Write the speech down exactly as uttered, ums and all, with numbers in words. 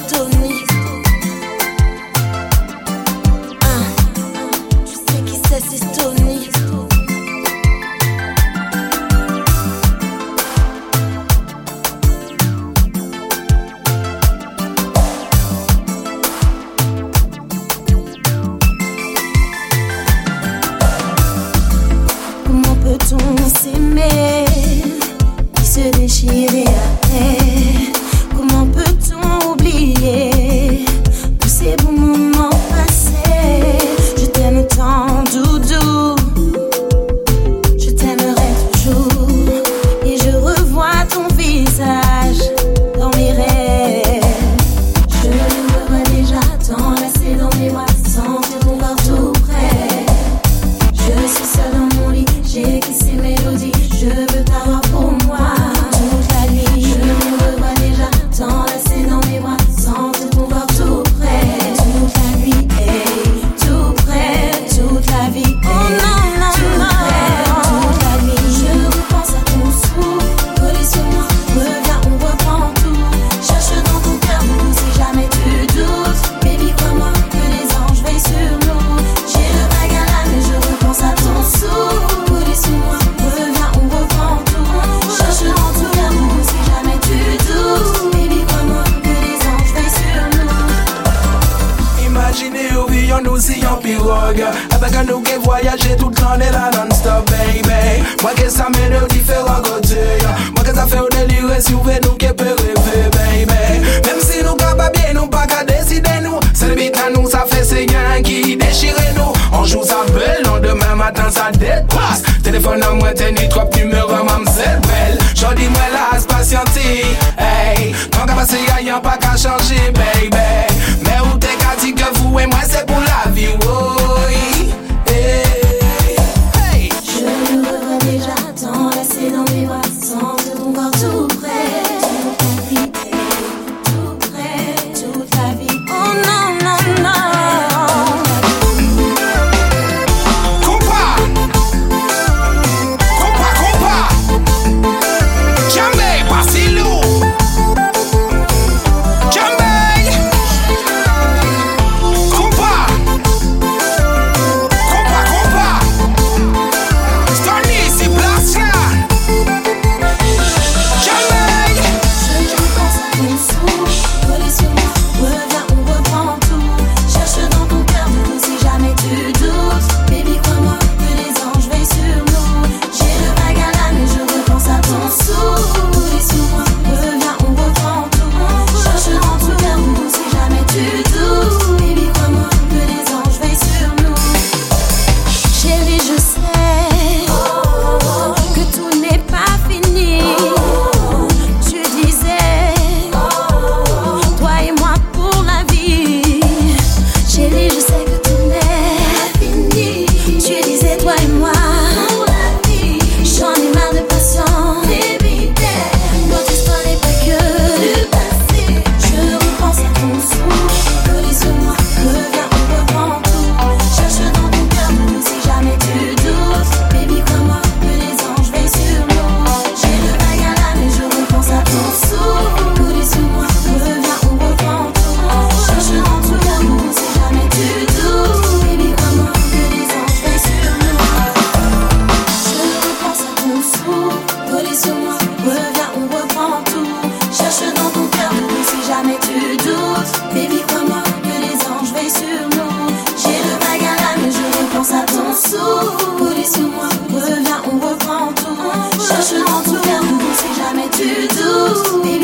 Stony. Hein, tu sais qui c'est, c'est Stony. Comment peut-on s'aimer qui se déchirer après? Comment peut-on oublier tous ces bons moments passés? Je t'aime tant, doudou, je t'aimerai toujours. Et je revois ton visage dans mes rêves. Je me vois déjà t'enlacer dans mes bras, sentir ton corps tout près. Je suis seule dans mon lit, j'écris ces mélodies, je veux t'avoir pour moi toute la nuit. Je me revois déjà t'enlacer dans mes bras, sentir ton corps tout près. Toute la nuit, hey, tout près, toute la vie, hey, oh non, non, tout non. Près, toute la nuit. Je repense à ton souffle, collé sur moi, reviens, on reprend tout. Cherche dans ton cœur, doudou, si jamais tu doutes. Baby, crois-moi que les anges veillent sur nous. J'ai le vague à l'âme et je repense à ton souffle, collé sur moi, reviens, on reprend tout. Cherche dans ton cœur, doudou, si jamais tu doutes. Baby, crois-moi que les anges veillent sur nous. Imaginez où vivons nous si en pirogue. Avec un nous qui voyager tout le temps et là non-stop, baby. Moi que ça mène aux différents côtés. Moi que ça fait au délire si vous voulez nous qui peut rêver, baby. Même si nous capables bien, nous pas qu'à décider nous. C'est le beat à nous, ça fait c'est gain qui déchire nous. On joue ça belle, lendemain matin ça dépasse. Téléphone à moi, t'es ni trop numéro, mademoiselle belle. J'en dis moi là, c'est patienter. Hey, tant qu'à passer, y'a pas qu'à changer, baby. Mais où t'es qu'à dire que vous et moi c'est pour la vie, oui. Hey, hey. Je me revois déjà t'enlacer dans mes bras, sentir ton corps tout près. Toute la vie, hey, tout près, toute la vie. Oh non, non, non. Compa, compa, compa. Jambe, Basilou. Jambe. Compa, compa, compa. Stony, c'est place là. Jambe. Je pense à ton souffle, collé sur moi, reviens, on reprend tout. Cherche dans ton cœur, doudou, si jamais tu doutes. Baby, crois-moi que les anges veillent sur nous. J'ai le vague à l'âme et je repense à ton souffle, collé sur moi, reviens, on reprend tout. Cherche dans ton cœur, doudou, si jamais tu doutes. Baby, crois-moi que les anges veillent sur nous. Chérie, je sais que tout n'est pas fini. Tu disais, toi et moi pour la vie. Chérie, je sais que tout n'est fini. Tu disais, toi et moi pour la vie. J'en ai marre de patience. Notre histoire n'est pas que le passé. Je repense à ton souffle, collé sur moi, reviens, on reprend tout. Cherche dans ton cœur, doudou, si jamais tu doutes. Baby, crois-moi que les anges veillent sur nous. J'ai le vague à l'âme et je repense à ton souffle, collé sur moi, reviens, on reprend tout. Cherche dans ton cœur, doudou, si jamais tu doutes. Baby, crois-moi que les anges veillent sur nous. Je repense à ton souffle, collé sur moi, reviens, on reprend tout. Cherche dans ton cœur, doudou, si jamais tu doutes. Baby, crois-moi que les anges veillent sur nous. J'ai le vague à l'âme et je repense à ton souffle, collé sur moi, reviens, on reprend tout. Cherche dans ton cœur, doudou, si jamais tu doutes. Baby,